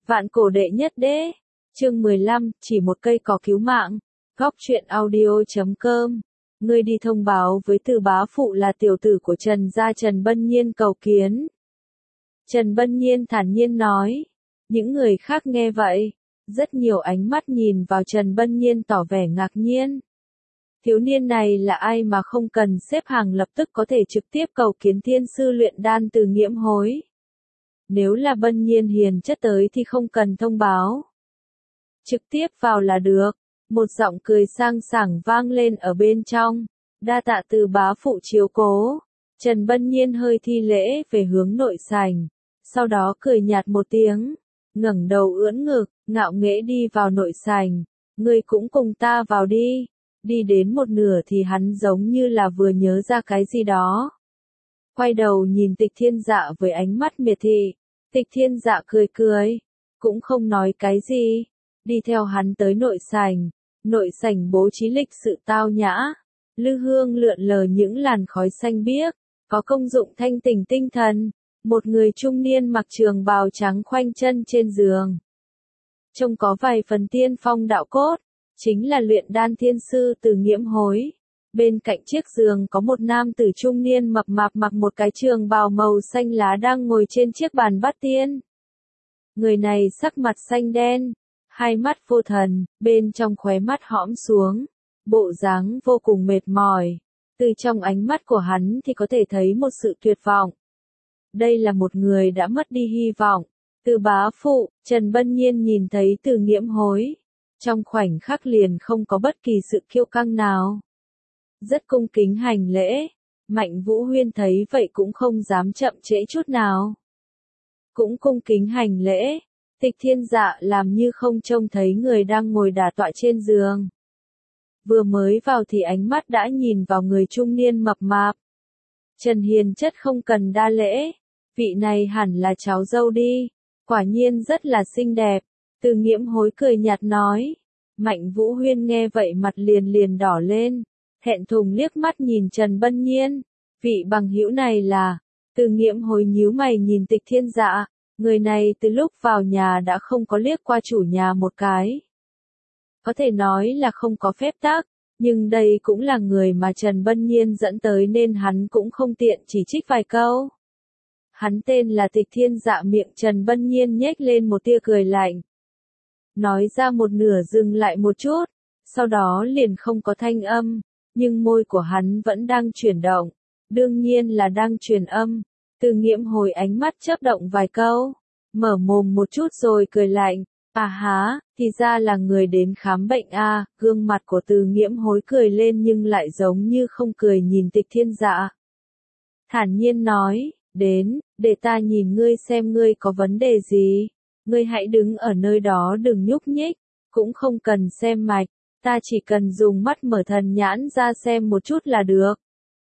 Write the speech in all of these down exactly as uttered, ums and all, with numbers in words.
Vạn cổ đệ nhất đế. Chương mười lăm, chỉ một cây cỏ cứu mạng. Góc truyện audio chấm com. Ngươi đi thông báo với Từ bá phụ là tiểu tử của Trần gia Trần Bân Nhiên cầu kiến. Trần Bân Nhiên thản nhiên nói. Những người khác nghe vậy, rất nhiều ánh mắt nhìn vào Trần Bân Nhiên tỏ vẻ ngạc nhiên. Thiếu niên này là ai mà không cần xếp hàng lập tức có thể trực tiếp cầu kiến thiên sư luyện đan Từ Nghiễm Hối. Nếu là Bân Nhiên hiền chất tới thì không cần thông báo. Trực tiếp vào là được. Một giọng cười sang sảng vang lên ở bên trong. Đa tạ Từ bá phụ chiếu cố. Trần Bân Nhiên hơi thi lễ về hướng nội sảnh. Sau đó cười nhạt một tiếng. Ngẩng đầu ưỡn ngực, ngạo nghễ đi vào nội sảnh. Ngươi cũng cùng ta vào đi. Đi đến một nửa thì hắn giống như là vừa nhớ ra cái gì đó. Quay đầu nhìn Tịch Thiên Dạ với ánh mắt miệt thị. Tịch Thiên Dạ cười cười. Cũng không nói cái gì. Đi theo hắn tới nội sảnh. Nội sảnh bố trí lịch sự tao nhã. Lư hương lượn lờ những làn khói xanh biếc. Có công dụng thanh tỉnh tinh thần. Một người trung niên mặc trường bào trắng khoanh chân trên giường. Trông có vài phần tiên phong đạo cốt. Chính là luyện đan thiên sư Từ Nghiễm Hối. Bên cạnh chiếc giường có một nam tử trung niên mập mạp mặc một cái trường bào màu xanh lá đang ngồi trên chiếc bàn bát tiên. Người này sắc mặt xanh đen, hai mắt vô thần, bên trong khóe mắt hõm xuống, bộ dáng vô cùng mệt mỏi. Từ trong ánh mắt của hắn thì có thể thấy một sự tuyệt vọng. Đây là một người đã mất đi hy vọng. Từ bá phụ, Trần Bân Nhiên nhìn thấy Từ Nghiễm Hối. Trong khoảnh khắc liền không có bất kỳ sự kiêu căng nào. Rất cung kính hành lễ. Mạnh Vũ Huyên thấy vậy cũng không dám chậm trễ chút nào. Cũng cung kính hành lễ. Tịch Thiên Dạ làm như không trông thấy người đang ngồi đả tọa trên giường. Vừa mới vào thì ánh mắt đã nhìn vào người trung niên mập mạp. Trần hiền chất không cần đa lễ. Vị này hẳn là cháu dâu đi. Quả nhiên rất là xinh đẹp. Từ Nghiễm Hối cười nhạt nói. Mạnh Vũ Huyên nghe vậy mặt liền liền đỏ lên. Thẹn thùng liếc mắt nhìn Trần Bân Nhiên. Vị bằng hữu này là. Từ Nghiễm Hối nhíu mày nhìn Tịch Thiên Dạ. Người này từ lúc vào nhà đã không có liếc qua chủ nhà một cái. Có thể nói là không có phép tắc. Nhưng đây cũng là người mà Trần Bân Nhiên dẫn tới nên hắn cũng không tiện chỉ trích vài câu. Hắn tên là Tịch Thiên Dạ, miệng Trần Bân Nhiên nhếch lên một tia cười lạnh. Nói ra một nửa dừng lại một chút, sau đó liền không có thanh âm, nhưng môi của hắn vẫn đang chuyển động, đương nhiên là đang truyền âm. Từ Nghiễm Hối ánh mắt chớp động vài câu, mở mồm một chút rồi cười lạnh, à há, thì ra là người đến khám bệnh a. À. Gương mặt của Từ Nghiễm Hối cười lên nhưng lại giống như không cười nhìn Tịch Thiên Dạ. Thản nhiên nói, đến, để ta nhìn ngươi xem ngươi có vấn đề gì. Ngươi hãy đứng ở nơi đó đừng nhúc nhích, cũng không cần xem mạch, ta chỉ cần dùng mắt mở thần nhãn ra xem một chút là được.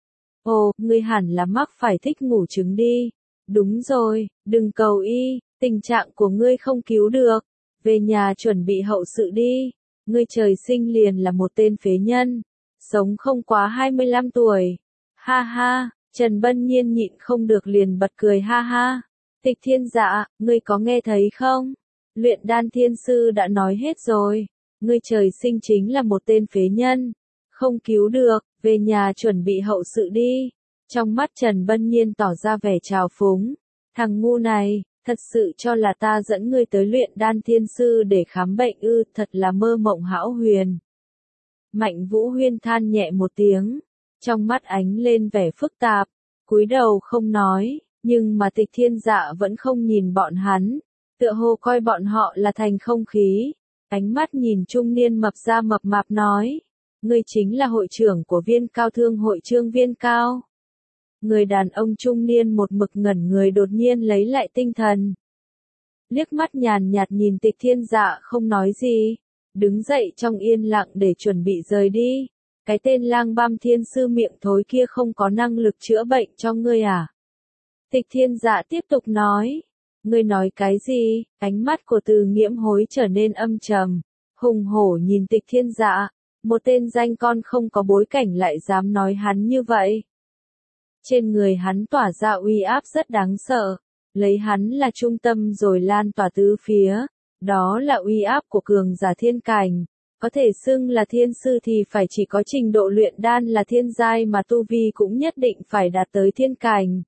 Ồ, ngươi hẳn là mắc phải thích ngủ trứng đi. Đúng rồi, đừng cầu y, tình trạng của ngươi không cứu được. Về nhà chuẩn bị hậu sự đi. Ngươi trời sinh liền là một tên phế nhân, sống không quá hai mươi lăm tuổi. Ha ha, Trần Bân Nhiên nhịn không được liền bật cười ha ha. Tịch Thiên Dạ, ngươi có nghe thấy không? Luyện đan thiên sư đã nói hết rồi. Ngươi trời sinh chính là một tên phế nhân. Không cứu được, về nhà chuẩn bị hậu sự đi. Trong mắt Trần Bân Nhiên tỏ ra vẻ trào phúng. Thằng ngu này, thật sự cho là ta dẫn ngươi tới luyện đan thiên sư để khám bệnh ư, thật là mơ mộng hão huyền. Mạnh Vũ Huyên than nhẹ một tiếng. Trong mắt ánh lên vẻ phức tạp. Cúi đầu không nói. Nhưng mà Tịch Thiên Dạ vẫn không nhìn bọn hắn, tựa hồ coi bọn họ là thành không khí. Ánh mắt nhìn trung niên mập ra mập mạp nói, ngươi chính là hội trưởng của Viên Cao Thương hội Trương Viên Cao. Người đàn ông trung niên một mực ngẩn người đột nhiên lấy lại tinh thần. Liếc mắt nhàn nhạt nhìn Tịch Thiên Dạ không nói gì, đứng dậy trong yên lặng để chuẩn bị rời đi. Cái tên Lang Băm Thiên sư miệng thối kia không có năng lực chữa bệnh cho ngươi à? Tịch Thiên Dạ tiếp tục nói. Ngươi nói cái gì? Ánh mắt của Từ Nghiễm Hối trở nên âm trầm. Hùng hổ nhìn Tịch Thiên Dạ. Một tên danh con không có bối cảnh lại dám nói hắn như vậy. Trên người hắn tỏa ra uy áp rất đáng sợ. lấy hắn là trung tâm rồi lan tỏa tứ phía. Đó là uy áp của cường giả thiên cảnh. Có thể xưng là thiên sư thì phải chỉ có trình độ luyện đan là thiên giai mà tu vi cũng nhất định phải đạt tới thiên cảnh.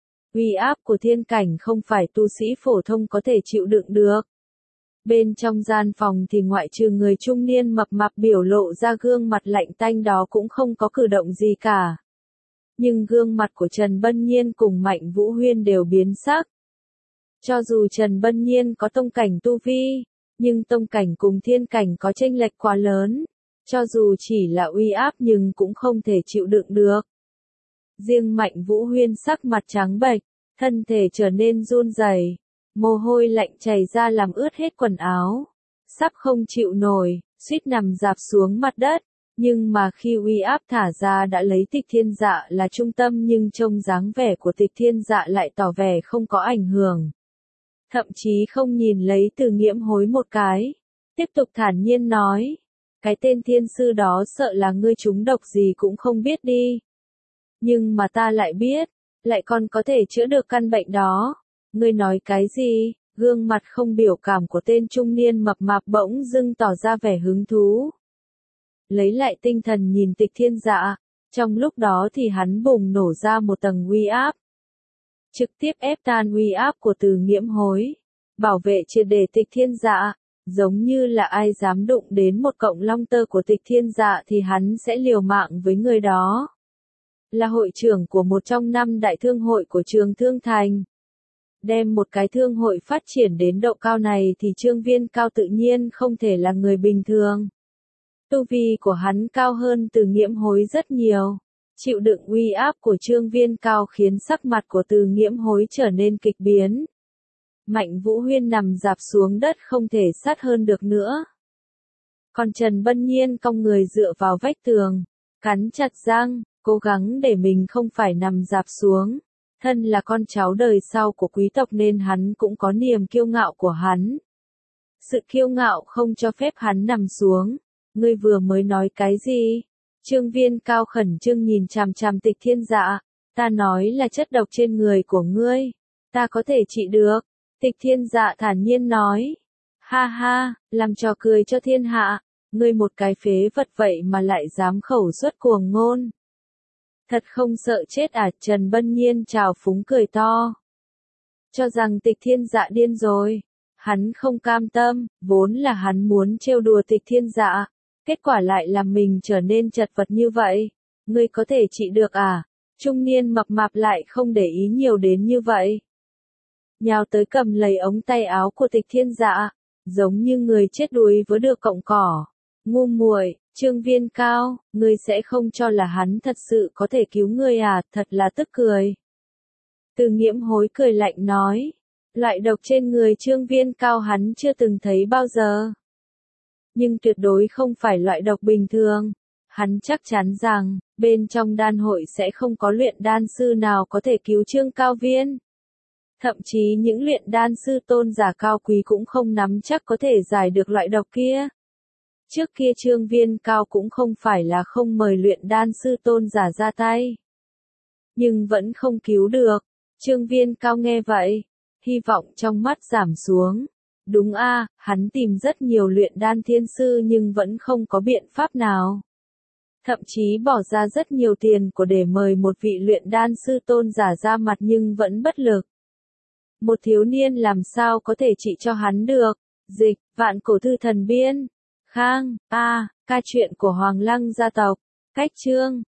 Uy áp của thiên cảnh không phải tu sĩ phổ thông có thể chịu đựng được. Bên trong gian phòng thì ngoại trừ người trung niên mập mạp biểu lộ ra gương mặt lạnh tanh đó cũng không có cử động gì cả. Nhưng gương mặt của Trần Bân Nhiên cùng Mạnh Vũ Huyên đều biến sắc. Cho dù Trần Bân Nhiên có tông cảnh tu vi, nhưng tông cảnh cùng thiên cảnh có chênh lệch quá lớn. Cho dù chỉ là uy áp nhưng cũng không thể chịu đựng được. Riêng Mạnh Vũ Huyên sắc mặt trắng bệch, thân thể trở nên run rẩy, mồ hôi lạnh chảy ra làm ướt hết quần áo, sắp không chịu nổi, suýt nằm rạp xuống mặt đất. Nhưng mà khi uy áp thả ra đã lấy Tịch Thiên Dạ là trung tâm nhưng trông dáng vẻ của Tịch Thiên Dạ lại tỏ vẻ không có ảnh hưởng. Thậm chí không nhìn lấy Từ Nghiễm Hối một cái, tiếp tục thản nhiên nói, cái tên thiên sư đó sợ là ngươi trúng độc gì cũng không biết đi. Nhưng mà ta lại biết, lại còn có thể chữa được căn bệnh đó. Ngươi nói cái gì? Gương mặt không biểu cảm của tên trung niên mập mạp bỗng dưng tỏ ra vẻ hứng thú. Lấy lại tinh thần nhìn Tịch Thiên Dạ, trong lúc đó thì hắn bùng nổ ra một tầng uy áp. Trực tiếp ép tan uy áp của Từ Nghiễm Hối, bảo vệ triệt để Tịch Thiên Dạ, giống như là ai dám đụng đến một cọng long tơ của Tịch Thiên Dạ thì hắn sẽ liều mạng với người đó. Là hội trưởng của một trong năm đại thương hội của Trường Thương Thành. Đem một cái thương hội phát triển đến độ cao này thì Trương Viên Cao tự nhiên không thể là người bình thường. Tu vi của hắn cao hơn Từ Nghiễm Hối rất nhiều. Chịu đựng uy áp của Trương Viên Cao khiến sắc mặt của Từ Nghiễm Hối trở nên kịch biến. Mạnh Vũ Huyên nằm rạp xuống đất không thể sát hơn được nữa. Còn Trần Bân Nhiên cong người dựa vào vách tường, cắn chặt răng, cố gắng để mình không phải nằm rạp xuống. Thân là con cháu đời sau của quý tộc nên hắn cũng có niềm kiêu ngạo của hắn. Sự kiêu ngạo không cho phép hắn nằm xuống. Ngươi vừa mới nói cái gì? Trương Viên Cao khẩn trương nhìn chằm chằm Tịch Thiên Dạ. Ta nói là chất độc trên người của ngươi. Ta có thể trị được. Tịch Thiên Dạ thản nhiên nói. Ha ha, làm trò cười cho thiên hạ. Ngươi một cái phế vật vậy mà lại dám khẩu xuất cuồng ngôn. Thật không sợ chết à? Trần Bân Nhiên trào phúng cười to. Cho rằng Tịch Thiên Dạ điên rồi. Hắn không cam tâm, vốn là hắn muốn trêu đùa Tịch Thiên Dạ. Kết quả lại làm mình trở nên chật vật như vậy. Ngươi có thể trị được à? Trung niên mập mạp lại không để ý nhiều đến như vậy. Nhào tới cầm lấy ống tay áo của Tịch Thiên Dạ, giống như người chết đuối với được cọng cỏ. Ngu muội, Trương Viên Cao, ngươi sẽ không cho là hắn thật sự có thể cứu ngươi à? Thật là tức cười. Từ Nghiễm Hối cười lạnh nói, loại độc trên người Trương Viên Cao hắn chưa từng thấy bao giờ. Nhưng tuyệt đối không phải loại độc bình thường. Hắn chắc chắn rằng, bên trong đan hội sẽ không có luyện đan sư nào có thể cứu Trương Cao Viên. Thậm chí những luyện đan sư tôn giả cao quý cũng không nắm chắc có thể giải được loại độc kia. Trước kia Trương Viên Cao cũng không phải là không mời luyện đan sư tôn giả ra tay. Nhưng vẫn không cứu được. Trương Viên Cao nghe vậy, hy vọng trong mắt giảm xuống. Đúng a, à, hắn tìm rất nhiều luyện đan thiên sư nhưng vẫn không có biện pháp nào. Thậm chí bỏ ra rất nhiều tiền của để mời một vị luyện đan sư tôn giả ra mặt nhưng vẫn bất lực. Một thiếu niên làm sao có thể trị cho hắn được? Dịch, Vạn Cổ Thư Thần Biên. Khang, a, ca truyện của Hoàng Lăng gia tộc. Cách chương.